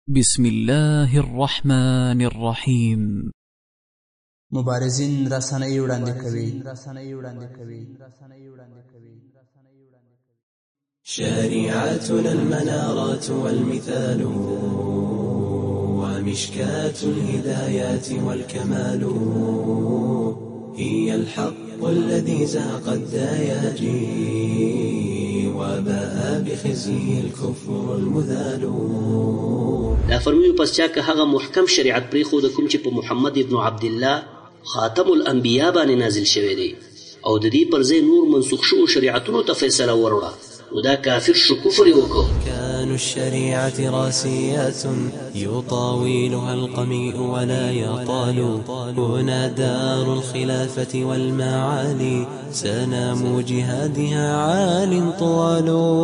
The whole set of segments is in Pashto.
بسم الله الرحمن الرحيم. مبارزین رسنۍ وړاندې کوي. شريعتنا المنارات والمثال ومشكاة الهدايات والكمال هي الحق الذي زاق الدياجي وباء بخزيه الكفر المذال. دا فرموي پس چا که هغه محکم شریعت پرېښود کوم چې په محمد ابن عبدالله خاتم الانبیا باندې نازل شوی دی او د دې پر ځای نور منسوخ شوو شریعتونو ته فیصله وروړه نو دا کافر شو، کفر یې وکړو. كان الشريعة راسيات يطاولها القميء ولا يطال هنا دار الخلافة والمعالي سنام جهادها عال طوال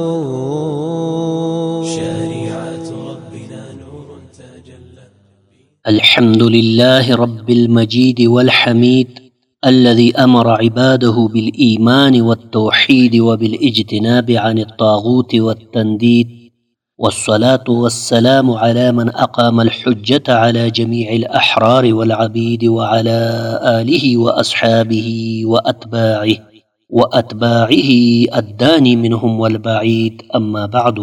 شريعة ربنا نور تجلى. الحمد لله رب المجيد والحميد الذي أمر عباده بالإيمان والتوحيد وبالاجتناب عن الطاغوت والتنديد، والصلاة والسلام على من أقام الحجة على جميع الأحرار والعبيد وعلى آله وأصحابه وأتباعه الداني منهم والبعيد. أما بعد،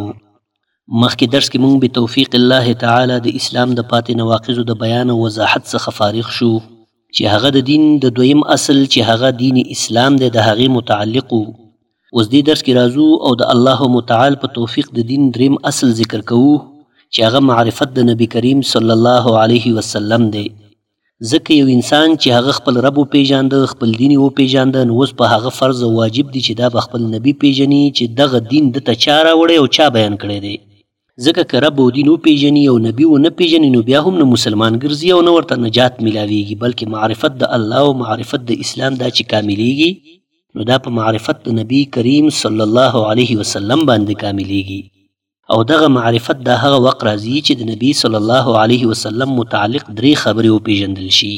مخکې درس کې مونږ بتوفیق الله تعالی د اسلام د پاتې نواقضو د بیان او وضاحت څخه فارغ شو چې هغه د دین د دویم اصل چې هغه دین اسلام دی د هغې متعلق و. اوس دې درس کې راځو او د الله متعال په توفیق د دین دریم اصل ذکر کوو چې هغه معرفت د نبی کریم صلی الله علیه وسلم دی. ځکه یو انسان چې هغه خپل رب وپېژانده، خپل دین یې وپېژانده، نو اوس په هغه فرض او واجب دی چې دا به خپل نبي پېژني چې دغه دین دته چا راوړی او چا بیان کړی دی. ځکه که رب او دین وپېژني او نبي ونه پېژني نو بیا هم نه مسلمان ګرځي او نه ورته نجات میلاویږي، بلکې معرفت د الله او معرفت د اسلام دا چې کاملیږي نو دا په معرفت د نبی کریم صلی الله علیه وسلم باندې کاملیږي. او دغه معرفت دا هغه وقت راځي چې د نبی صلی الله علیه وسلم متعلق درې خبرې وپېژندل شي.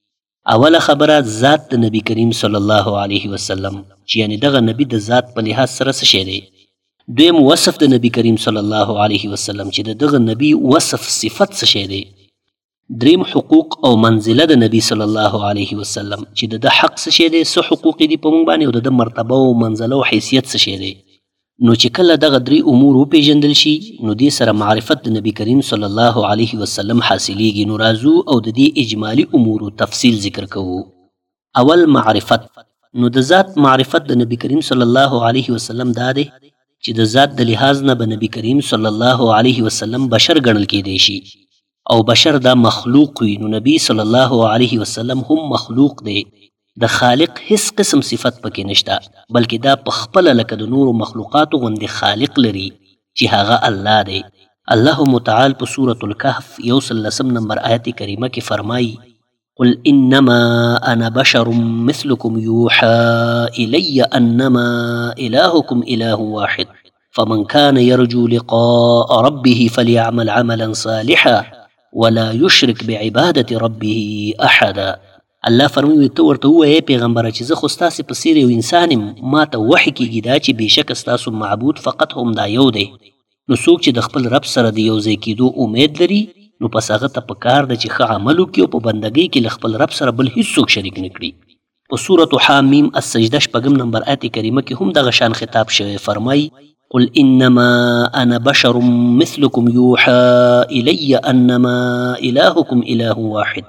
اوله خبره ذات د نبی کریم صلی الله علیه وسلم چې یعنی دغه نبی د ذات په لحاظ سره څه شی دی. دویم وصف د نبی کریم صلی الله علیه وسلم چې دغه نبی وصف صفت څه شی دی. دریم حقوق او منزله د نبی صلی الله علیه وسلم چې د حق څه شی دی، څه حقوق دي په موږ باندې او د مرتبه او منزله او حیثیت څه شی دی. نو چې کله دغه درې امور وپېژندل شي نو دې سره معرفت د نبی کریم صلی الله علیه وسلم حاصلیږي. نو راځو او د دې اجمالي امورو تفصیل ذکر کوو. اول معرفت. نو د ذات معرفت د نبی کریم صلی الله علیه وسلم دا دی چې د ذات د لحاظ نه به نبی کریم صلی الله علیه وسلم بشر ګڼل کېدی شي او بشر دا مخلوق وي، نو نبی صلی الله علیه وسلم هم مخلوق دی. د خالق هیڅ قسم صفت پکې نشته، بلکې دا په خپله لکه د نورو مخلوقاتو غوندې خالق لري چې هغه الله دی. الله متعال په سورة الکهف 1 نمبر آیت کریمه کې فرمایي: قل انما انا بشر مثلكم يوحى الي انما الهكم اله واحد فمن كان يرجو لقاء ربه فليعمل عملا صالحا ولا يشرك بعبادة ربه احدا. الله فرموي ته ورته ووایې پیغمبره چې زه خو ستاسې په څېر یو انسان یم، ما ته وحي کېږي دا چې بېشکه ستاسو معبود فقط هم دا یو دی. نو څوک چې د خپل رب سره د یو ځای کېدو امید لري نو پس هغه ته پکار ده چې ښه عمل وکړي او په بندګۍ کې له خپل رب سره بل هیڅوک شریک نه کړي. په سورة حامیم السجده 6 نمبر آیت کریمه کې هم دغه شان خطاب شوی. فرمایي: قل انما انا بشر مثلكم يوحى الي انما الهكم اله واحد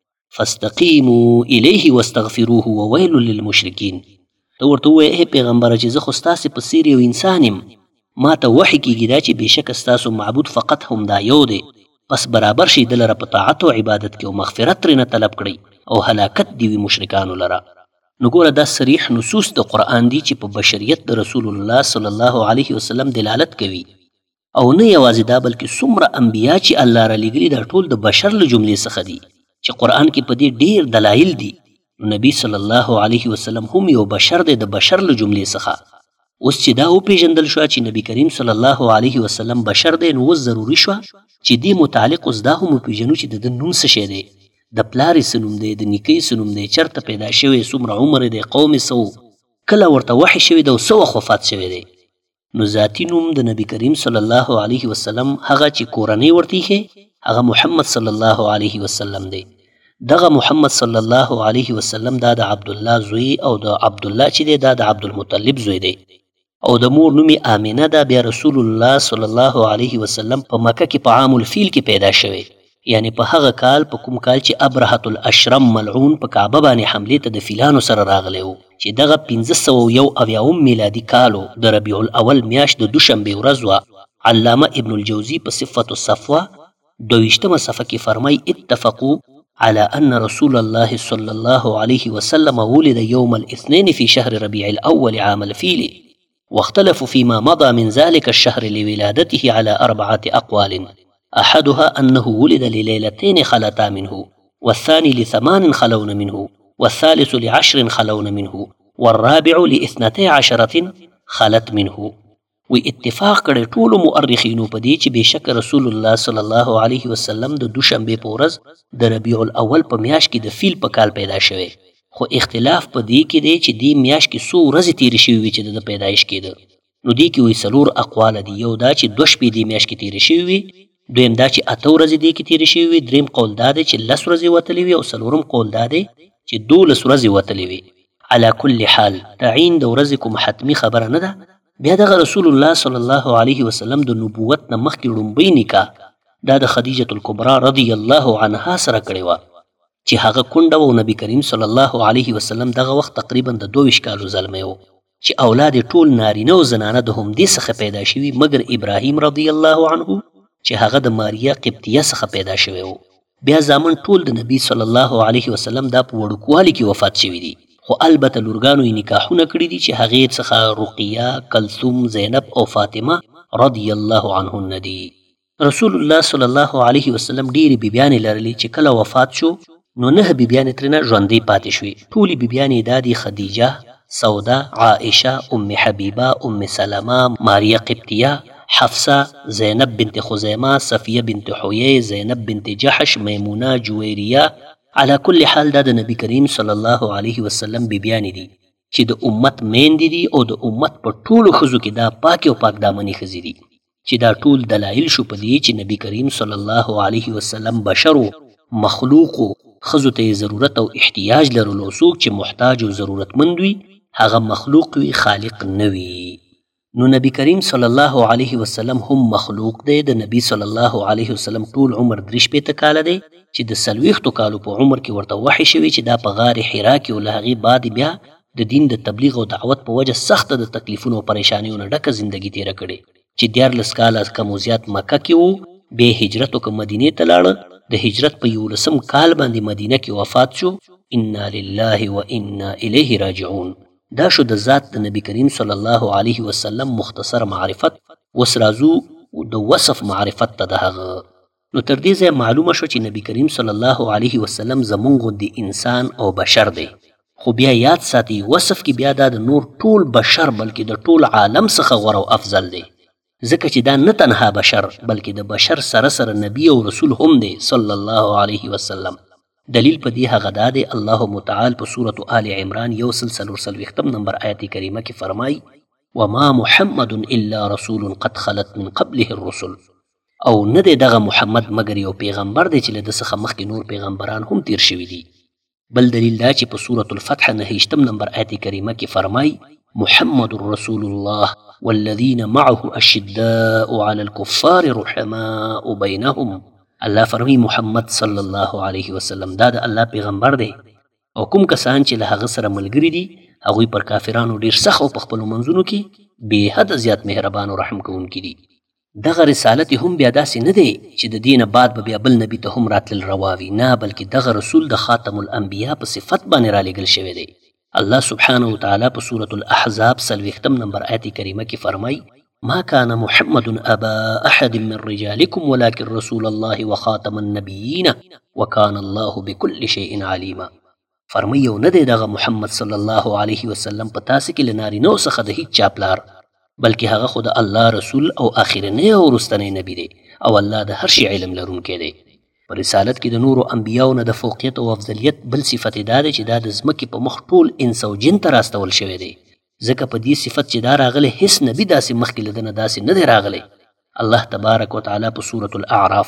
فاستقیموا الیه واستغفروه وویل للمشرکین. ته ورته ووایې پیغمبره چې زه خو ستاسې په څېر یو انسان یم، ما ته وحي کېږي دا چې بېشکه ستاسو معبود فقط هم دا یو دی، پس برابر شي د لره په طاعت او عبادت کې او مغفرت ترېنه طلب کړئ او هلاکت دې وي مشرکانو لره. نو ګوره دا صریح نصوص د قرآن دي چې په بشریت د رسول الله صلی الله علیه وسلم دلالت کوي. او نه یوازې دا بلکې څومره انبیا چې الله را لېږلي دا ټول د بشر له جملې څخه دي چې قرآن کې په دې ډېر دلایل دي. نو نبی صلی الله علیه وسلم هم یو بشر دی د بشر له جملې څخه. اوس چې دا وپېژندل شوه چې نبی کریم صلی الله علیه وسلم بشر دی نو اوس ضروري شوه چې دې متعلق اوس دا هم وپېژنو چې د ده نوم څه شی دی، د پلار یې څه نوم دی، د نیکۍ څه نوم دی، چېرته پیدا شوی، څومره عمر دی، قوم یې څه و، کله ورته وحي شوی دی او څه وخت وفات شوی دی. نو ذاتی نوم د نبی کریم صلی الله علیه وسلم هغه چې کورنۍ ورته ایښې هغه محمد صلی الله علیه وسلم دی. دغه محمد صلی الله علیه وسلم دا د عبدالله زوی او د عبدالله چې دی دا د عبدالمطلب زوی دی او د مور نومي آمینه ده. بیا رسول الله صلی الله علیه وسلم په مکه کې په عام الفیل کې پیدا شوی، یعنی په هغه کال په کوم کال چې ابرهة الاشرم ملعون په کعبه باندې حملې ته د فیلانو سره راغلی و، چې دغه 1571 میلادي کالو د ربیع الاول میاشت د دوشنبې ورځ وه. علامه ابن الجوزی په صفة الصفوه 22 صفحه کې فرمای اتفقوا على أن رسول الله صلى الله عليه وسلم ولد يوم الاثنين في شهر ربيع الأول عام الفيل، واختلفوا فيما مضى من ذلك الشهر لولادته على 4 أقوال، أحدها أنه ولد لليلتين خلتا منه، والثاني ل8 خلون منه، والثالث ل10 خلون منه، والرابع ل12 خلت منه. وی اتفاق کړي ټولو مؤرخینو په دې چې بېشک رسول الله صلی الله علیه وسلم د دوشنبې په ورځ د ربیع الاول په میاشت کې د فیل په کال پیدا شوی، خو اختلاف په دې کې دی چې دې میاشت کې څو ورځې تېرې شوي وي چې د پیدایش کېده. نو دې کې وایي 4 اقوال دي. یو دا چې 2 شپې دې میاشت کې تېرې شوي وي، دویم دا چې 8 ورځې دې کې تېرې شوي وي، دریم قول دا دی چې 10 ورځې وتلې وي، او څلورم قول دا دی چې 12 ورځې وتلې وي. علا کل حال تعین د ورځې کوم حتمي خبره نه ده. بیا دغه رسول الله صلی الله علیه وسلم د نبوت نه مخکې لومبۍ نکاح دا د خدیجة الکبرا رضی الله عنها سره کړې وه چې هغه کونډه و. نبی کریم صلی الله علیه وسلم دغه وخت تقریبا د 22 کالو زلمی و چې اولاد ټول نارینه او زنانه د همدې څخه پیدا شوي مګر ابراهیم رضی الله عنه چې هغه د ماریا قبطیه څخه پیدا شوی و. بیا زامن ټول د نبی صلی الله علیه وسلم دا په وړوکوالي کې وفات شوي دي، خو البته لورګانو یې نکاحونه کړي دي چې هغې څخه رقیه، کلثوم، زینب او فاطمه رضی الله عنهن دي. رسول الله صلی الله علیه وسلم ډېرې بیبیانې لرلې چې کله وفات شو نو 9 بیبیانې ترېنه ژوندۍ پاتې شوې. ټولې بیبیانې دا دي خدیجه، سوده، عائشه، ام حبیبه، ام سلمه، ماریا قبطیه، حفصه، زینب بنت خزیمه، صفیه بنت حویه، زینب بنت جحش، میمونه، جویریه. علا کل حال دا د نبی کریم صلی الله علیه وسلم بیبیانې دي چې د امت میندې دي او د امت په ټولو ښځو کې دا پاکې او پاک دامنې ښځې دي چې دا ټول دلایل شو په دې چې نبی کریم صلی الله علیه وسلم بشر و، مخلوق و، ښځو ته یې ضرورت او احتیاج لرلو. څوک چې محتاج او ضرورتمند وي هغه مخلوق وي، خالق نه وي. نو نبی کریم صلی الله علیه وسلم هم مخلوق دی. د نبی صلی الله علیه وسلم ټول عمر 43 کاله دی چې د 40 کالو په عمر کې ورته وحی شوی چې دا په غار حرا کې او له هغې بعد بیا د دین د تبلیغ او دعوت په وجه سخته د تکلیفونو او پریشانیو نه ډکه زندگی تیره کړې چې 14 کاله کم او زیات مکه کې و. بیا هجرت وکړه، مدینې ته لاړه. د هجرت په 11 کال باندې مدینه کې وفات شو. انا لله و انا الیه راجعون. دا شو د ذات د نبی کریم صلی الله علیه وسلم مختصر معرفت. وس راځو د وصف معرفت ته د هغه. نو تر دې ځایه معلومه شو چې نبی کریم صلی الله علیه وسلم زمونږ غوندې انسان او بشر دی، خو بیا یاد ساتي وصف کې بیا دا د نور ټول بشر بلکې د ټول عالم څخه غوره او افضل دی، ځکه چې دا نه تنها بشر بلکې د بشر سره سره نبی او رسول هم دی صلی الله علیه وسلم. دلیل په دې هغه دا دی الله متعال په سورة آل عمران 144 نمبر آیت کریمه کې فرمای وما محمد الا رسول قد خلت من قبله الرسل، او نه دی دغه محمد مگر یو پیغمبر دی چې له ده څخه مخکې نور پیغمبران هم تیر شوي دي. بل دلیل دا چې په سورة الفتح 9 نمبر آیت کریمه کې فرمای محمد رسول الله والذین معه اشداء على الكفار رحماء بینهم. الله فرمی محمد صلی الله علیه وسلم دا د الله پیغمبر دی او کوم کسان چې له هغه سره ملګري دي هغوی پر کافرانو ډیر سخت او په خپلو منځونو کې بې حده زیات مهربان او رحم کوونکي دي. دغه رسالت هم بیا داسې نه دی چې د دینه بعد به بیا بل نبي ته هم راتلل روا وي، نه بلکې دغه رسول د خاتم الانبیا په صفت باندې رالیږل شوی دی. الله سبحانه وتعالی په سورة الاحزاب 40 نمبر آیت کریمه کې فرمای ما كان محمد ابا احد من رجالكم ولكن رسول الله وخاتم النبيين وكان الله بكل شيء عليما. فرمای یو نه دی دغه محمد صلی الله علیه وسلم په تاسو کې له نارینهو څخه د هیڅ چا پلار، بلکې هغه خو د الله رسول او آخرنی او وروستنی نبی دی او الله د هر شي علم لرونکی دی. په رسالت کې د نورو انبیاو نه د فوقیت او افضلیت بل صفت دا دی چې دا د ځمکې په مخ ټول انس او جن ته راستول شوی دی، ځکه په دې صفت چې دا راغلی هیڅ نبي داسې مخکې له ده نه داسې نه دی راغلی. الله تبارک وتعالی په سورة الاعراف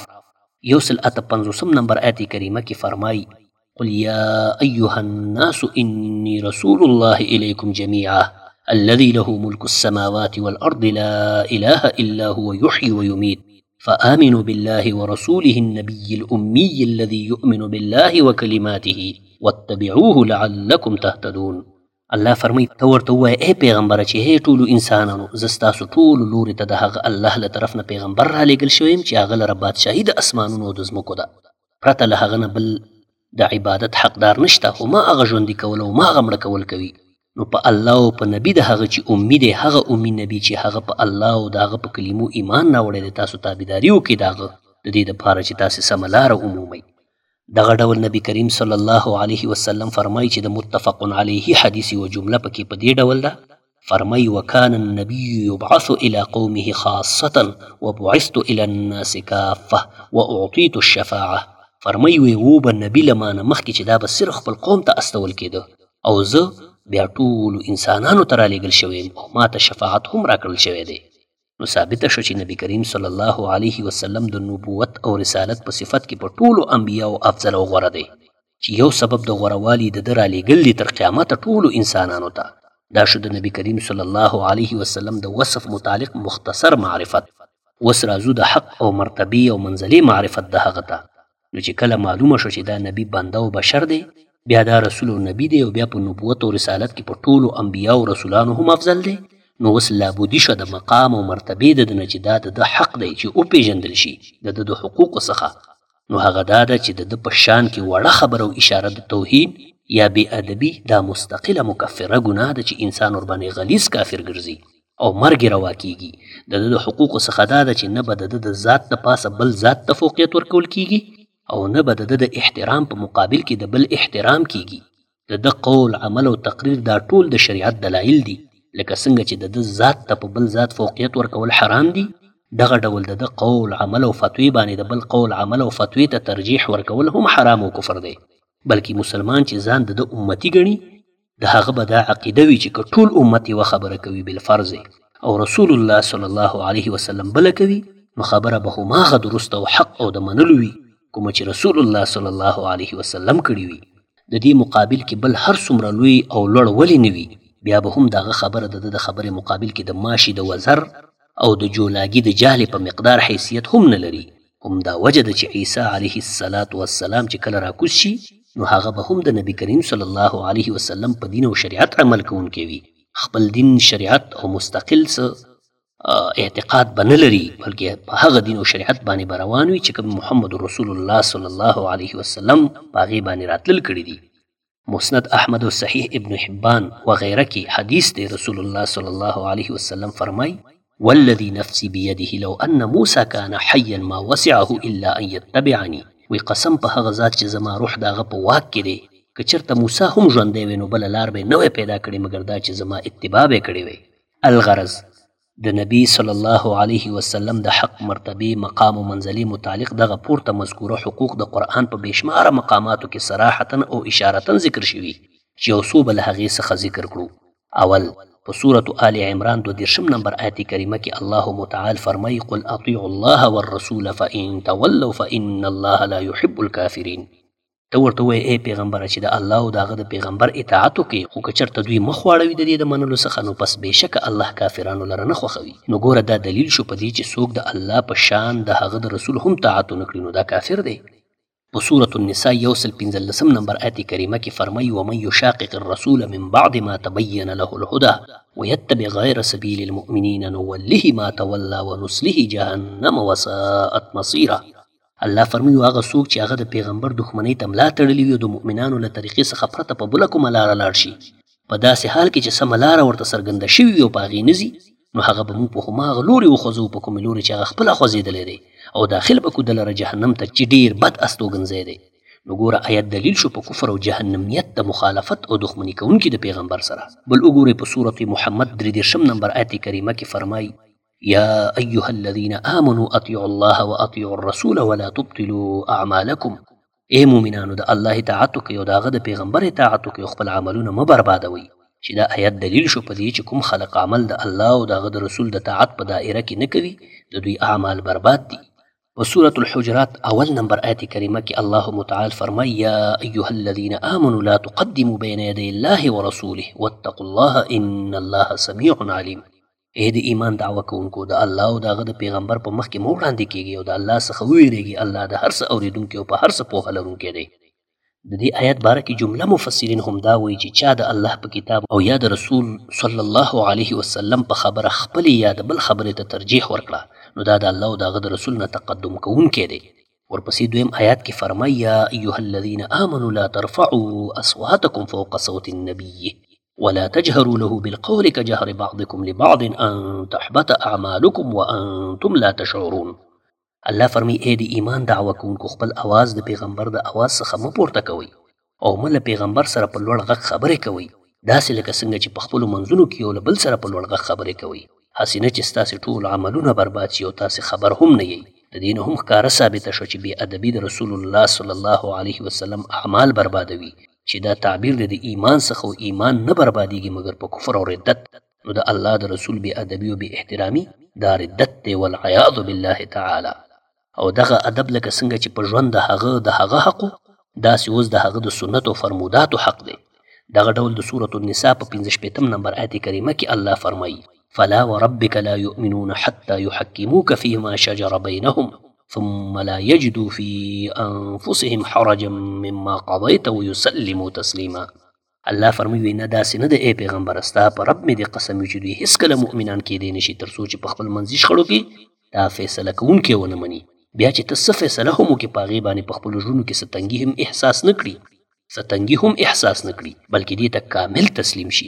158 نمبر آیت کریمه کې فرمایي قل یا ایها الناس انی رسول الله الیکم جمیعا الذي له ملك السماوات والأرض لا إله إلا هو يحيي ويميت فآمنوا بالله ورسوله النبي الأمي الذي يؤمن بالله وكلماته واتبعوه لعلكم تهتدون. الله فرمي ته ورته ووایه ای پیغمبره چې هی ټولو انسانانو زه ستاسو ټولو لوري ته د هغه الله له طرف نه پیغمبر رالیږل شوی یم چې هغه لره بادشاهي د اسمانونو او د ځمکو ده، پرته له هغه نه بل د عبادت حقدار نشته، خو ما هغه ژوندي کول او ما هغه مړه کول کوي. نو په الله او په نبي د هغه چې امي دی، هغه امي نبي چې هغه په الله او د هغه په کلمو ایمان راوړی دی، تاسو تابعداري وکړئ د هغه د دې دپاره چې تاسې سمه لاره ومومئ. دغه ډول نبی کریم صلی الله علیه وسلم فرمایي چې د متفق علیه حدیث و جمله پکې په دې ډول ده. فرمایي وکان النبي یبعث الى قومه خاصة وبعثت الى الناس کافة واعطیت الشفاعة. فرمایي و به نبي له ما نه مخکې چې دا به صرف خپل قوم ته استول کېده او زه بیا ټولو انسانانو ته رالیږل شوی یم او ما ته شفاعت هم راکړل شوی دی. نو ثابته شو چې نبی کریم صلی الله علیه وسلم د نبوت او رسالت په صفت کې په ټولو انبیاو افضل او غوره دی، چې یو سبب د غوروالي د ده رالیږل دي تر قیامته ټولو انسانانو ته. دا شو د نبی کریم صلی الله علیه وسلم د وصف متعلق مختصر معرفت. اوس راځو د حق او مرتبې او منزلې معرفت د هغه ته. نو چې کله معلومه شو چې دا نبی بنده او بشر دی، بیا دا رسول او نبی دی او بیا په نبوت او رسالت کې په ټولو انبیاو او رسولانو هم افضل دی، نو اوس لابودي شو د مقام او مرتبې د ده نه چې دا د ده حق دی چې وپېژندل شي د ده د حقوقو څخه. نو هغه دا ده چې د ده په شان کې وړه خبره او اشاره د توهین یا بې ادبي دا مستقله مکفره ګناه ده چې انسان ورباندې غلیظ کافر ګرځي او مرګ یې روا کیږي. د ده د حقوقو څخه دا ده چې نه به د ده د ذات د پاسه بل ذات ته فوقیت ورکول کیږي او نه به د ده د احترام په مقابل کې د بل احترام کیږي. د ده قول، عمل او تقریر دا ټول د شریعت دلایل دي. لکه څنګه چې د ده ذات ته په بل ذات فوقیت ورکول حرام دي، دغه ډول د ده قول، عمل او فتوی باندې د بل قول، عمل او فتوی ته ترجیح ورکول هم حرام او کفر دی. بلکې مسلمان چې ځان د ده امتی ګڼي، د هغه به دا عقیده وي چې که ټول امت یوه خبره کوي بالفرض او رسول الله صلی الله علیه وسلم بله کوي، نو خبره به هماغه درست او حق او د منلو وي کومه چې رسول الله صلی الله علیه وسلم کړي وي. د دې مقابل کې بل هر څومره لوی او لوړ ولې نه وي، بیا به هم دغه خبره د خبرې مقابل کې د ماشي د وزر او د جولاګي د جهل په مقدار حیثیت هم نه لري. هم دا وجه ده چې عیسی علیه السلام چې کله راکوز شي، نو هغه به هم د نبی کریم صلی الله علیه وسلم په دین او شریعت عمل کوونکی وي. خپل دین، شریعت او مستقل اعتقاد به نه لري، بلکې په هغه دین او شریعت باندې به روان وي چې کوم محمد رسول الله صلی الله علیه وسلم په هغې باندې راتلل کړي دي. مسند احمد و صحیح ابن حبان وغیره کې حدیث دی، رسول الله صلی الله علیه وسلم فرمای والذي نفسي بيده لو ان موسى كان حيا ما وسعه الا ان يتبعني. وی قسم په هغه ذات چې زما روح دغه په واک کې دی، که چېرته موسی هم ژوندی وی نو بله لار به یې نه وی پیدا کړې مګر دا چې زما اتباع به یې کړې وی. الغرض د نبی صلی الله علیه وسلم د حق، مرتبې، مقام او منزلې متعلق دغه پورته مذکوره حقوق د قرآن په بېشماره مقاماتو کې صراحتا او اشارتا ذکر شوي چې یو څو به له هغې څخه ذکر کړو. اول په سورة آل عمران 22 نمبر آیت کریمه کې الله متعال فرمایي قل اطیعوا الله والرسول فإن تولوا فإن الله لا يحب الكافرین. ته ورته وایې ای پیغمبره چې د الله او د هغه د پیغمبر اطاعت وکړې، خو که چېرته دوی مخ واړوي د دې د منلو څخه، نو پس بېشکه الله کافرانو لره نه خوښوي. نو ګوره دا دلیل شو په دې چې څوک د الله په شان د هغه د رسول هم طاعت ونه کړي نو دا کافر دی. په سورة النساء 115 نمبر آیت کریمه کې فرمایي ومن یشاقق الرسول من بعد ما تبین له الهدى ويتبع غير سبيل المؤمنين نوله ما تولى ونصله جهنم وساءت مصيرا. الله فرمایي هغه څوک چې هغه د پیغمبر دښمنۍ ته ملا تړلې وي او د مؤمنانو له طریقې څخه پرته په بله کومه لاره لاړ شي، په داسې حال کې چې سمه لاره ورته څرګنده شوي وي او په هغې نه ځي، نو هغه به موږ په هماغه لورې وخوځو په کومې لورې چې هغه خپله خوځېدلی دی او داخل به کړو دلره جهنم ته چې ډېر بد استوګنځی دی. نو ګوره آیت دلیل شو په کفر او جهنمیت د مخالفت او دښمني کوونکي د پیغمبر سره. بل وګورئ په سورة محمد 33 نمبر آیت کریمه کې فرمایي یا ایها الذین آمنوا اطیعوا الله واطیعوا الرسول ولا تبطلوا اعمالکم. ای مؤمنانو د الله اطاعت وکړئ او د هغه د پیغمبر اطاعت وکړئ او خپل عملونه مه بربادوئ. چې دا آیت دلیل شو په دې چې کوم خلق عمل د الله او د هغه د رسول د طاعت په دایره کې نه کوي د دوی اعمال برباد دي. په سورة الحجرات اول نمبر آیت کریمه کې الله متعال فرمای یا ایها الذین آمنوا لا تقدموا بین یدی الله ورسوله واتقوا الله ان الله سمیع علیم. د ایمان دعوه کوونکو د الله او د هغه د پیغمبر په مخ کې مو وړاندې کیږي او د الله څخه وویریږي. الله د هر څه اوریدونکی او په هر څه پوهه لرونکی دی. د دې آیت باره کې جمله مفسرین هم دا وایي چې چا د الله په کتاب او یا د رسول صلی الله علیه وسلم په خبره خپل یا د بل خبرې ته ترجیح ورکړه نو دا د الله او د هغه د رسول نه تقدم کوونکی دی. ورپسې دویم آیات کې فرمایي یا ایها الذین آمنوا لا ترفعوا اصواتکم فوق صوت النبی ولا تجهروا له بالقول كجهر بعضكم لبعض ان تحبط اعمالكم وانتم لا تشعرون. الله فرمی اے د ایمان دعوه کوونکو خپل اواز د پیغمبر د اواز څخه مه پورته کوئ او مه له پیغمبر سره په لوړ غږ خبرې کوئ داسې لکه څنګه چې په خپلو منځونو کې یو له بل سره په لوړ غږ خبرې کوئ. هسې نه چې ستاسې ټول عملونه برباد شي او تاسې خبر هم نه یئ. د دې نه هم ښکاره ثابته شوه چې بې ادبي د رسول الله صلی الله علیه وسلم اعمال بربادوي چې دا تعبیر د ایمان څخه او ایمان نه بربادیږي مګر په کفر او ردت. نو د الله د رسول بې ادبي او بې احترامي دا ردت دی والعیاذ بالله تعالی. او دغه ادب لکه څنګه چې په ژوند د هغه حقو داسې اوس د هغه د سنت او فرموداتو حق دی. دغه ډول د سورة النساء په 55 نمبر آیت کریمه کې الله فرمایي فلا وربك لا يؤمنون حتى يحكموك فيما شجر بينهم ثم لا يجدوا في أنفسهم حرجا مما قضيت ويسلموا تسليما. الله فرمایي نه داسې نه د ای پیغمبر ستا په رب مې د قسم چې دوی هیڅکله مؤمنان کېدی نشي تر څو چې په خپل منځي شخړو کې دا فیصله کوونکی ونه مني. بیا چې ته څه فیصله هم وکړې په هغې باندې په خپلو زړونو کې څه تنګي هم احساس نه کړي بلکې دې ته کامل تسلیم شي.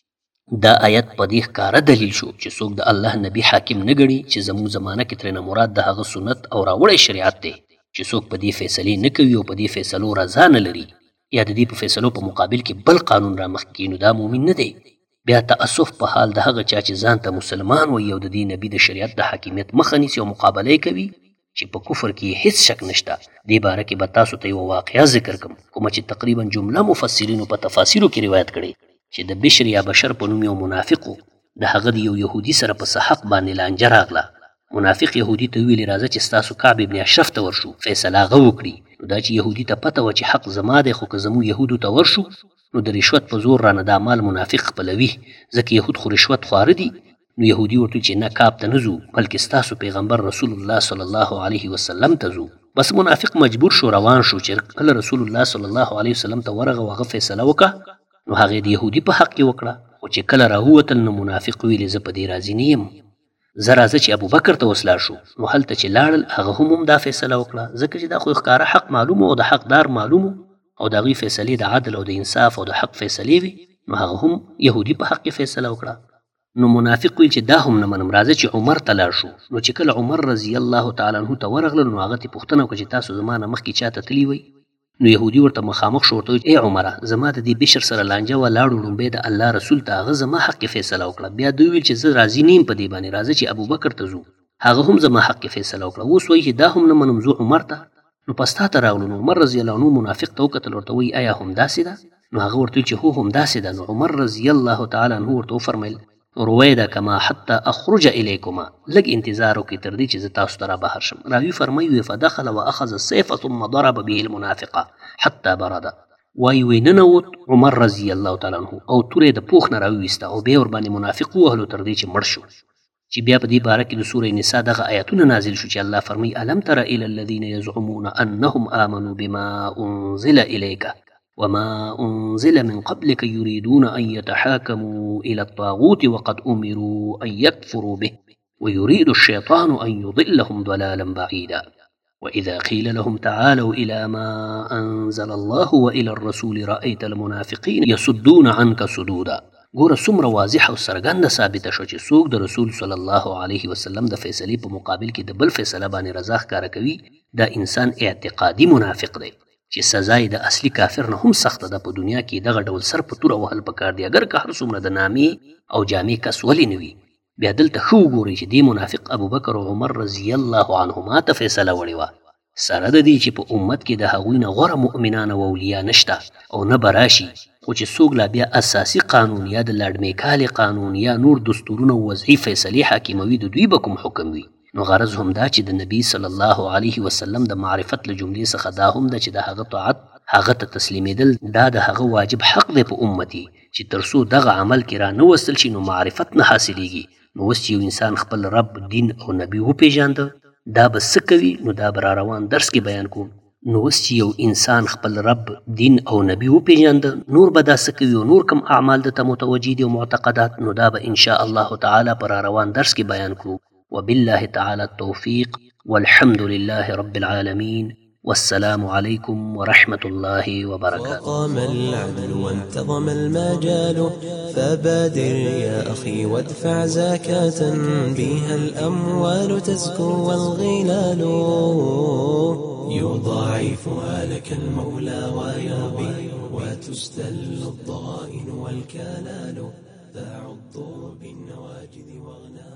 دا آیت په دې ښکاره دلیل شو چې څوک د الله نبی حاکم نه ګڼي چې زموږ زمانه کې ترېنه مراد د هغه سنت او راوړی شریعت دی چې څوک په دې فیصلې نه کوي او په دې فیصلو رضا نه لري یا د دې په فیصلو په مقابل کې بل قانون رامخ کړي نو دا مومن نه دی. بیا تأسف په حال د هغه چا چې ځان ته مسلمان وایي او د دې نبي د شریعت د حاکمیت مخه نیسي او مقابله کوي چې په کفر کې هیڅ شک نشته. دې باره کې به تاسو ته یوه واقعه ذکر کړم کومه چې تقریبا جمله مفسرینو په تفاسیرو کې روایت کړې چې د بشر یا بشر په نوم یو منافق و. د هغه د یو یهودي سره په څه حق باندې لانجه راغله. منافق یهودي ته ویلې راځه چې ستاسو کعب ابن اشرف ته ورشو فیصله هغه وکړي. نو دا چې یهودي ته پته وه چې حق زما دی خو که زموږ یهودو ته ورشو نو د رشوت په زور رانه دا مال منافق خپلوي ځکه یهود خو رشوت خواره دي. نو یهودي ورته چې نه کعب ته نه ځو بلکې ستاسو پیغمبر رسول الله صلی الله علیه وسلم ته ځو. بس منافق مجبور شو روان شو چې کله رسول الله صلی الله علیه وسلم ته ورغه او هغه فیصله وکړه نو هغې د یهودي په حق کې وکړه. خو چې کله راووتل نو منافق ویلې زه په دې راضي نه یم زه راځه چې ابوبکر ته وسلاړ شو. نو هلته چې لاړل هغه هم دا فیصله وکړه ځکه چې دا خو ښکاره حق معلوم او د حقدار معلوم او د هغوی فیصلې د عدل او د انصاف او د حق فیصلې وي نو هغه هم یهودي په حق کې فیصله وکړه. نو منافق ویل چې دا هم نه منم راځه چې عمر ته لاړ شو. نو چې کله عمر رضی الله تعالی عنه ته ورغلل نو هغه ترې پوښتنه وکړه چې تاسو زما نه مخکې چا ته تللي وئ. نو یهودي ورته مخامخ شو ورته ای عمره زما د دې بشر سره لانجه وه لاړو لومبی د الله رسول ته هغه زما حق کې فیصله وکړه. بیا دوی ویل چې زه راضي نه یم په دې باندې راځه چې ابوبکر ته ځو هغه هم زما حق کې فیصله وکړه. اوس وایي چې دا هم نه منم ځو عمر ته. نو په ستا ته راغلو نو عمر رضی الله عنه منافق ته وکتل ورته وایي آیا هم داسې ده؟ نو هغه ورته ویل چې هو هم داسې ده. نو عمر رضی الله تعالی عنه ورته وفرمیل رویده کما حتی اخرج الیکما لږ انتظار وکړئ تر دې چې زه تاسو ته را بهر شم. راوي فرمایي فدخل واخذ السيف ثم ضرب به المنافقه حتی برد. وایي ننوت عمر رضی الله تعالی عنه او تورې د پوښ نه راویسته او بیا ورباندې منافق ووهلو تر دې چې مړ شو. چې بیا په دې باره کې د سورې نساء دغه آیتونه نازل شو چې الله فرمایي الم تر الی الذین یزعمون انهم آمنوا بما انزل الیک وما أنزل من قبلك يريدون أن يتحاكموا إلى الطاغوت وقد أمروا أن يكفروا به ويريد الشيطان أن يضلهم ضلالا بعيدا وإذا قيل لهم تعالوا إلى ما أنزل الله وإلى الرسول رأيت المنافقين يصدون عنك صدودا. ګوره څومره واضح او څرګنده ثابته شو چې څوک د رسول صلی الله علیه وسلم د فیصلې په مقابل کې د بل فیصله باندې رضا ښکاره کوي دا انسان اعتقادي منافق دی چې سزا یې د اصلي کافر نه هم سخته ده. په دنیا کې دغه ډول سر په توره وهل پکار دی اگر که هر څومره د نامې او جامې کس ولې نه وي. بیا دلته ښه وګورئ چې دې منافق ابوبکر او عمر رضی الله عنهما ته فیصله وړې وه سره د دې چې په امت کې د هغوی نه غوره مؤمنان او اولیا نشته او نه به راشي خو چې څوک لا بیا اساسي قانون یا د لارډ میکالي قانون یا نور دستورونه وضعي فیصلې حاکموي د دوی به کوم حکم وي. نو غرض هم دا چې د نبی صلی الله علیه وسلم د معرفت له جملې څخه دا هم ده چې د هغه طاعت هغه ته تسلیمیدل دا د هغه واجب حق دی په امتي چې تر څو دغه عمل کې را نه وستل شي نو معرفت نه حاصلیږي. نو اوس چې یو انسان خپل رب دین او نبی وپېژانده دا به څه کوي نو دا به را روان درس کې بیان کوم. نو اوس چې یو انسان خپل رب دین او نبی وپېژانده نور به دا څه کوي او نور کم اعمال د ته متوجه دي او معتقدات نو دا به ان شاء الله تعالی په را روان درس کې بیان کړو. وبالله تعالى التوفيق والحمد لله رب العالمين والسلام عليكم ورحمة الله وبركاته. وقام العدل وانتظم المجال فبادر يا أخي وادفع زكاة بها الأموال تزكو والغلال يضاعفها لك المولى ويربي وتستل الضغائن والكلال تعض بالنواجذ واغنى